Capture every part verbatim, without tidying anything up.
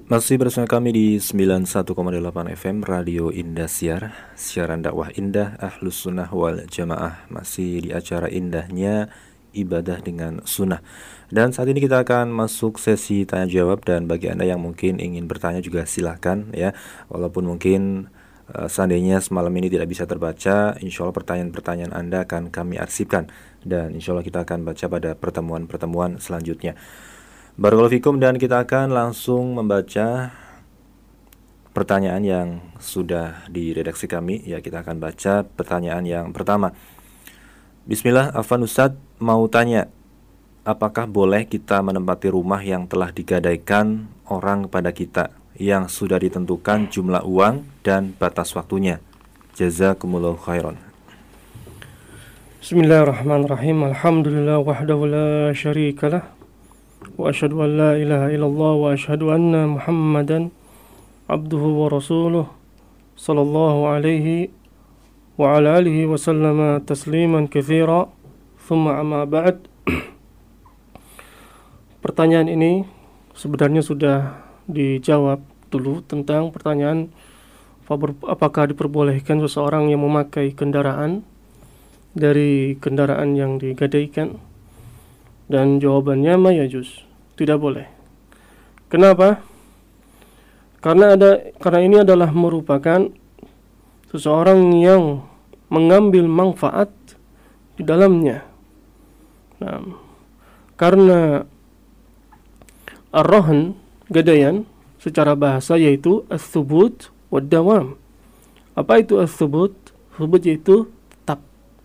Masih bersama kami di sembilan puluh satu koma delapan F M Radio Indosiar, siaran dakwah indah Ahlus Sunnah wal Jamaah. Masih di acara indahnya ibadah dengan sunnah. Dan saat ini kita akan masuk sesi tanya jawab, dan bagi Anda yang mungkin ingin bertanya juga silahkan ya. Walaupun mungkin uh, seandainya semalam ini tidak bisa terbaca, insya Allah pertanyaan-pertanyaan Anda akan kami arsipkan, dan insya Allah kita akan baca pada pertemuan-pertemuan selanjutnya. Barakallahu fikum, dan kita akan langsung membaca pertanyaan yang sudah diredaksi kami. Ya, kita akan baca pertanyaan yang pertama. Bismillah, Afwan Ustadz mau tanya, apakah boleh kita menempati rumah yang telah digadaikan orang pada kita, yang sudah ditentukan jumlah uang dan batas waktunya? Jazakumullahu khairan. Bismillahirrahmanirrahim. Alhamdulillah wahdahu la syarikalah, wa asyhadu an la ilaha illallah, wa asyhadu anna Muhammadan abduhu wa rasuluh, sallallahu alaihi wa ala alihi wa sallama tasliman katsira. Thumma amma ba'd. Pertanyaan ini sebenarnya sudah dijawab dulu tentang pertanyaan apakah diperbolehkan seseorang yang memakai kendaraan dari kendaraan yang digadaikan, dan jawabannya ma yajuz, tidak boleh. Kenapa? Karena ada karena ini adalah merupakan seseorang yang mengambil manfaat di dalamnya. Nah, karena ar-rahn, gadaian secara bahasa yaitu ats-tsubut wad-dawam. Apa itu ats-tsubut? Tsubut yaitu tetap.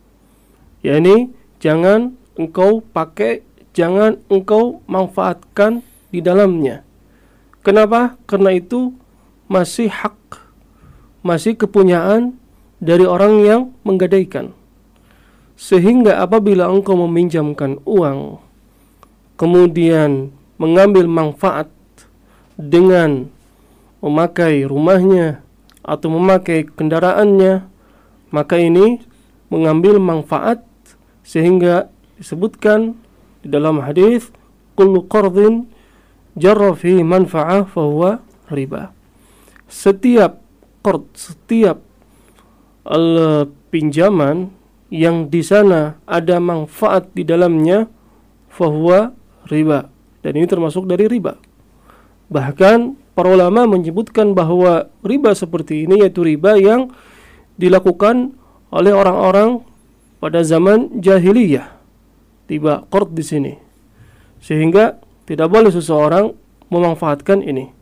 yakni jangan engkau pakai, jangan engkau manfaatkan di dalamnya. Kenapa? Karena itu masih hak, masih kepunyaan dari orang yang menggadaikan. Sehingga apabila engkau meminjamkan uang, kemudian mengambil manfaat dengan memakai rumahnya atau memakai kendaraannya, maka ini mengambil manfaat, sehingga disebutkan di dalam hadis, kullu qardin jarra fi manfa'ah fahuwa riba. Setiap qard, setiap al pinjaman yang di sana ada manfaat di dalamnya, fahuwa riba, dan ini termasuk dari riba. Bahkan para ulama menyebutkan bahwa riba seperti ini yaitu riba yang dilakukan oleh orang-orang pada zaman jahiliyah. Tiba qard di sini, sehingga tidak boleh seseorang memanfaatkan ini.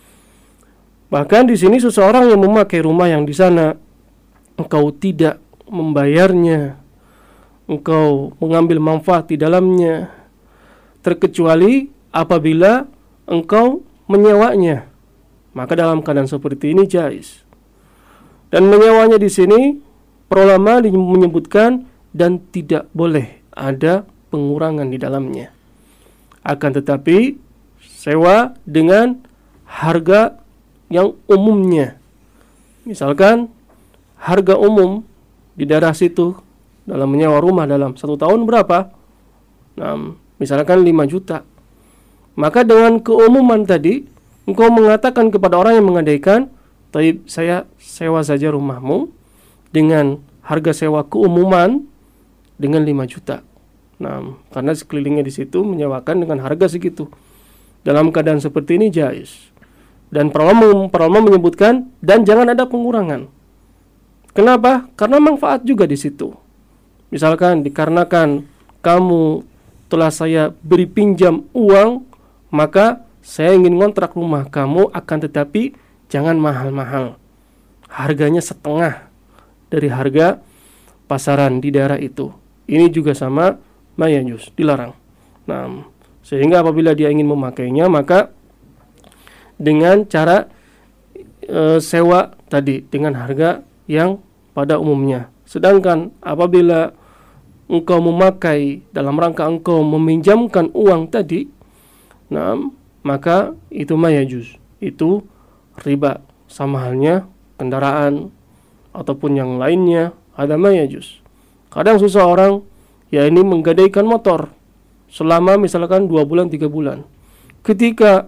Bahkan di sini seseorang yang memakai rumah yang di sana engkau tidak membayarnya, engkau mengambil manfaat di dalamnya, terkecuali apabila engkau menyewanya, maka dalam keadaan seperti ini jaiz. Dan menyewanya di sini para ulama menyebutkan dan tidak boleh ada pengurangan di dalamnya. Akan tetapi sewa dengan harga yang umumnya. Misalkan harga umum di daerah situ dalam menyewa rumah dalam satu tahun berapa? Nah, misalkan lima juta. Maka dengan keumuman tadi, engkau mengatakan kepada orang yang menggadaikan, "Taib, saya sewa saja rumahmu dengan harga sewa keumuman dengan lima juta." Nah, karena sekelilingnya di situ menyewakan dengan harga segitu. Dalam keadaan seperti ini jaiz. Dan para ulama menyebutkan dan jangan ada pengurangan. Kenapa? Karena manfaat juga di situ. Misalkan dikarenakan kamu telah saya beri pinjam uang, maka saya ingin ngontrak rumah kamu, akan tetapi jangan mahal-mahal. Harganya setengah dari harga pasaran di daerah itu. Ini juga sama mayajus, dilarang. Nah, sehingga apabila dia ingin memakainya, maka dengan cara e, sewa tadi dengan harga yang pada umumnya. Sedangkan apabila engkau memakai dalam rangka engkau meminjamkan uang tadi, nah, maka itu mayajuz, itu riba, sama halnya kendaraan ataupun yang lainnya, ada mayajuz. Kadang seseorang ya ini menggadaikan motor selama misalkan dua bulan tiga bulan. Ketika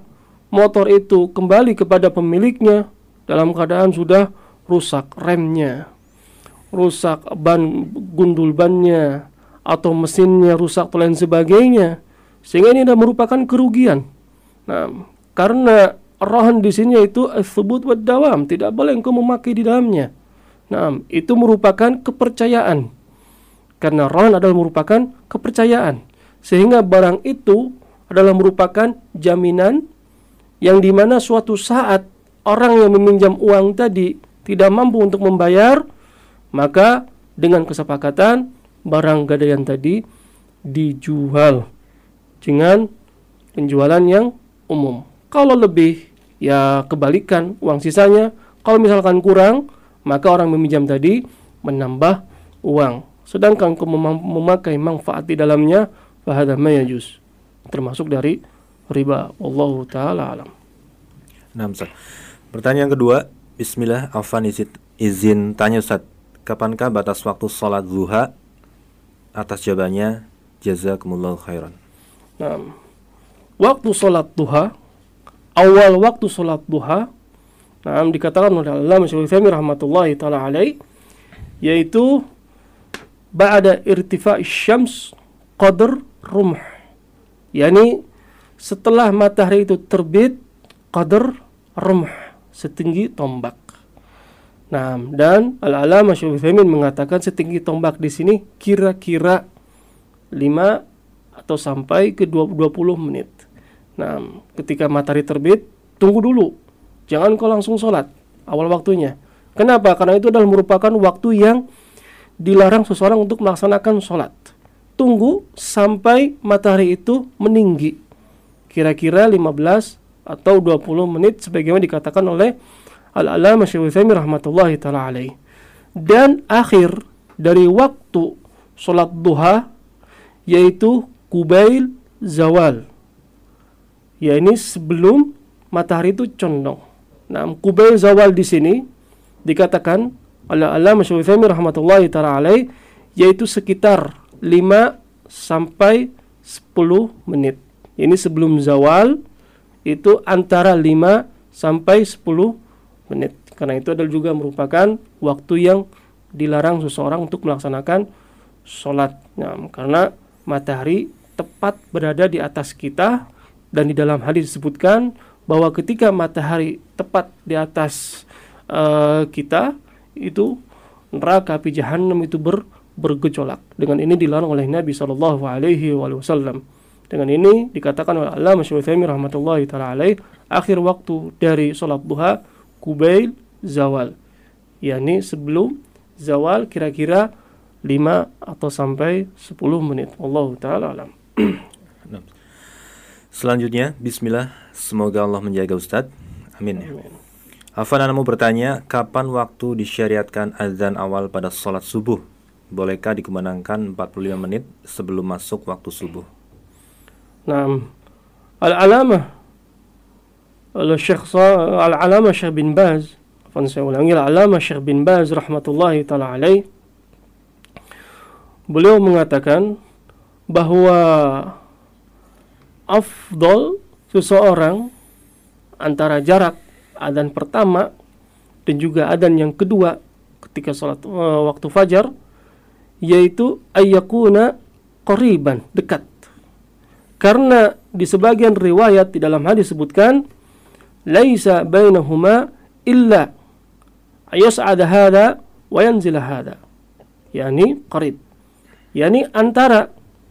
motor itu kembali kepada pemiliknya dalam keadaan sudah rusak remnya, rusak ban gundul bannya, atau mesinnya rusak dan lain sebagainya, sehingga ini adalah merupakan kerugian. Nah, karena rahan di sini itu ats-tsubut wad dawam, tidak boleh engkau memakai di dalamnya. Nah, itu merupakan kepercayaan. Karena rahan adalah merupakan kepercayaan, sehingga barang itu adalah merupakan jaminan yang dimana suatu saat orang yang meminjam uang tadi tidak mampu untuk membayar, maka dengan kesepakatan barang gadaian tadi dijual dengan penjualan yang umum. Kalau lebih, ya kebalikan, uang sisanya. Kalau misalkan kurang, maka orang meminjam tadi menambah uang. Sedangkan kau mem- memakai manfaat di dalamnya, fahadha ma yajuz, termasuk dari riba. Wallahu taala alam. Nah, Ustaz. Pertanyaan kedua, bismillah, afan izin, izin tanya Ustaz, kapankah batas waktu sholat zuha? Atas jawabannya, jazakumullahu khairan. Nah, waktu sholat duha, awal waktu sholat duha, nah, dikatakan oleh Allamah Syaikhul rahmatullahi taala alaih, yaitu ba'da irtifa' syams qadr rumh, yakni setelah matahari itu terbit qadr rumh, setinggi tombak. Nah, dan Al-Allamah Syaikhul mengatakan setinggi tombak di sini kira-kira lima atau sampai ke dua puluh menit. Nah, ketika matahari terbit, tunggu dulu. Jangan kau langsung sholat awal waktunya. Kenapa? Karena itu adalah merupakan waktu yang dilarang seseorang untuk melaksanakan sholat. Tunggu sampai matahari itu meninggi, kira-kira lima belas atau dua puluh menit, sebagaimana dikatakan oleh Al-Allamah Syaikhul Utsaimin rahmatullahi taala alaih. Dan akhir dari waktu sholat duha yaitu kubail zawal, yakni sebelum matahari itu condong. Nah, kubail zawal di sini dikatakan oleh Al-Allamah Syaikhul Utsaimin rahmatullahi taala alaih, yaitu sekitar lima sampai sepuluh menit. Ini sebelum zawal itu antara lima sampai sepuluh menit. Karena itu adalah juga merupakan waktu yang dilarang seseorang untuk melaksanakan sholat. Nah, karena matahari tepat berada di atas kita, dan di dalam hadis disebutkan bahwa ketika matahari tepat di atas uh, kita, itu neraka api jahanam itu ber, bergejolak. Dengan ini dilarang oleh Nabi sallallahu alaihi wasallam. Dengan ini dikatakan oleh Allamah Syaikhul rahmatullahi taala alaih, akhir waktu dari salat duha kubail zawal, yakni sebelum zawal kira-kira lima atau sampai sepuluh menit. Wallahu taala alam. Selanjutnya, bismillah, semoga Allah menjaga Ustadz. Amin. Amin. Afan, Anda mau bertanya, kapan waktu disyariatkan azan awal pada sholat subuh? Bolehkah dikumandangkan empat puluh lima menit sebelum masuk waktu subuh? Nah, Al-Alamah Al-Syekh Al-Alamah Syekh bin Baz, afan saya ulangi, Al-Alamah Syekh bin Baz rahmatullahi taala alaih, beliau mengatakan bahwa afdal seseorang antara jarak adzan pertama dan juga adzan yang kedua ketika salat uh, waktu fajar, yaitu ayyakuna qariban, dekat. Karena di sebagian riwayat di dalam hadis disebutkan laisa bainahuma illa ayas'ada hadha wa yanzila hadha, yakni qarib, yakni antara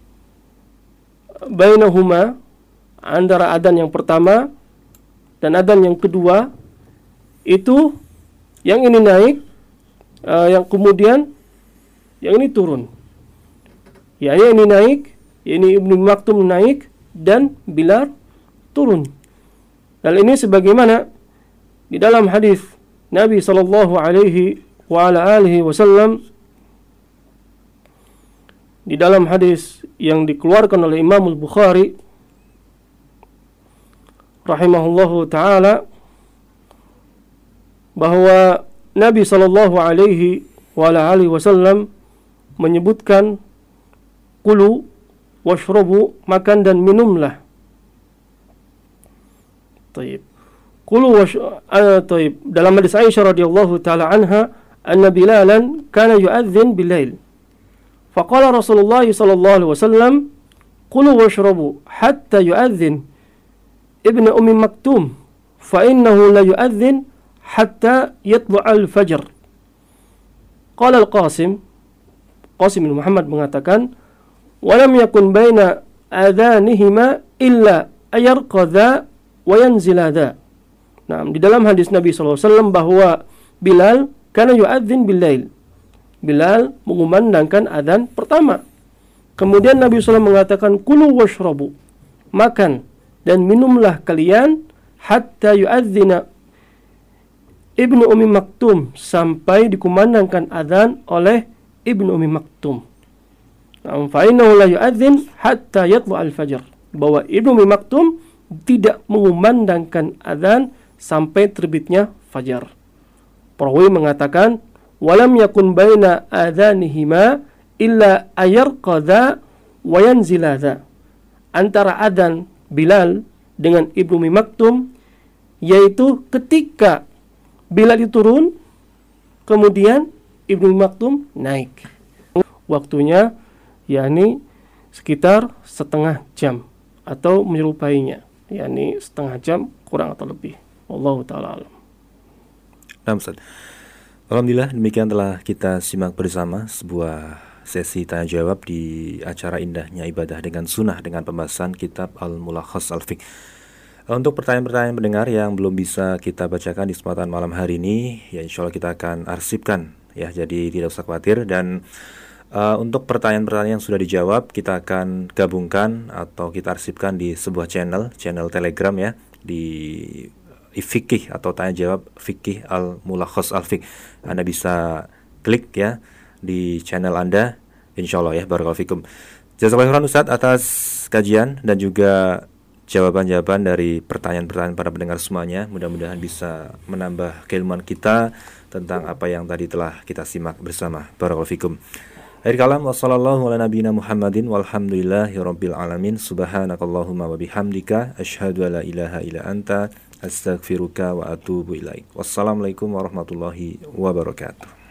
bainahuma, antara adzan yang pertama dan adzan yang kedua itu yang ini naik, uh, yang kemudian yang ini turun. Ya, yang ini naik, ini Ibnu Maktum naik dan Bilal turun. Dan ini sebagaimana di dalam hadis Nabi sallallahu alaihi wa ala alihi wasallam, di dalam hadis yang dikeluarkan oleh Imam Al-Bukhari rahimahullahu taala, bahwa Nabi sallallahu alaihi wa ala alihi wasallam menyebutkan kulu washrabu, makan dan minumlah, Taib. Qulu wash uh, taib. Dalam hadis Aisyah radhiyallahu taala anha, anna Bilalan kana yu'adzin bil-lail. Faqala Rasulullah sallallahu alaihi wasallam, qulu washrabu hatta yu'adzin Ibnu Ummi Maktum, fa innahu la yu'adzin hatta yatlu'al fajr. Qala Al-Qasim, Qasim bin Muhammad mengatakan, walam yakun baina adhanihima illa ayarqadha wa yanzilada. Nah, di dalam hadis Nabi sallallahu alaihi wasallam bahwa Bilal kana yu'adzin bil-lail. Bilal mengumandangkan adzan pertama. Kemudian Nabi sallallahu alaihi wasallam mengatakan, kulu washrabu, makan dan minumlah kalian hatta yu'adzina Ibnu Ummi Maktum, sampai dikumandangkan adzan oleh Ibnu Ummi Maktum. Fa innahu la yu'adzin hatta yatlu'al fajr. Bahwa Ibnu Ummi Maktum tidak mengumandangkan adzan sampai terbitnya fajar. Perawi mengatakan, walam yakun baina adzanihima illa ayarqadha wa yanziladha. Antara adzan Bilal dengan Ibnu Ummi Maktum yaitu ketika Bilal itu turun, kemudian Ibnu Ummi Maktum naik. Waktunya yakni sekitar setengah jam atau menyerupainya, yakni setengah jam kurang atau lebih. Wallahu taala alam. Nah, Ustaz. Alhamdulillah, demikian telah kita simak bersama sebuah sesi tanya jawab di acara Indahnya Ibadah dengan Sunnah dengan pembahasan kitab Al-Mulakhas Al-Fiqh. Untuk pertanyaan-pertanyaan pendengar yang belum bisa kita bacakan di kesempatan malam hari ini, ya insya Allah kita akan arsipkan ya, jadi tidak usah khawatir. Dan uh, untuk pertanyaan-pertanyaan yang sudah dijawab, kita akan gabungkan atau kita arsipkan di sebuah channel, channel Telegram ya, di Fikih atau tanya jawab Fikih Al-Mulakhas Al-Fiqh. Anda bisa klik ya di channel Anda, insya Allah ya. Barakallahu fikum. Jazakallahu khairan Ustaz atas kajian dan juga jawaban-jawaban dari pertanyaan-pertanyaan para pendengar semuanya. Mudah-mudahan bisa menambah keilmuan kita tentang apa yang tadi telah kita simak bersama. Barakallahu fikum. Akhir kalam, wassallallahu ala nabiyina Muhammadin walhamdulillahi rabbil alamin. Subhanakallahumma wa bihamdika asyhadu an la ilaha illa anta astaghfiruka wa atubu ilaik. Wassalamualaikum warahmatullahi wabarakatuh.